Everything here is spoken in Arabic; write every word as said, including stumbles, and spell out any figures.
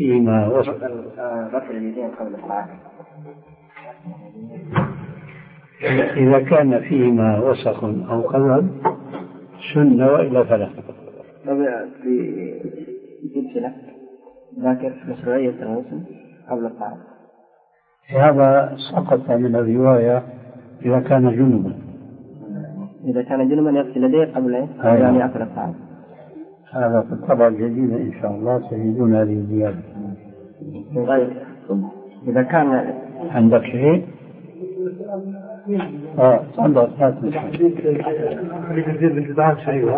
فيما وسخ. غسل اليدين قبل الطعام. إذا كان فيما وسخ أو قذر سنة وإلا فلا. في سلسلة ذاكر مشروعية الغسل قبل الطعام. هذا سقط من الرواية إذا كان جنبا. إذا كان جنبا يغسل يديه قبل أن يأكل الطعام. هذا في الطبعة الجديدة إن شاء الله تجدون هذه الزيادة. طيب إذا كان عندك شيء؟ آه عندك.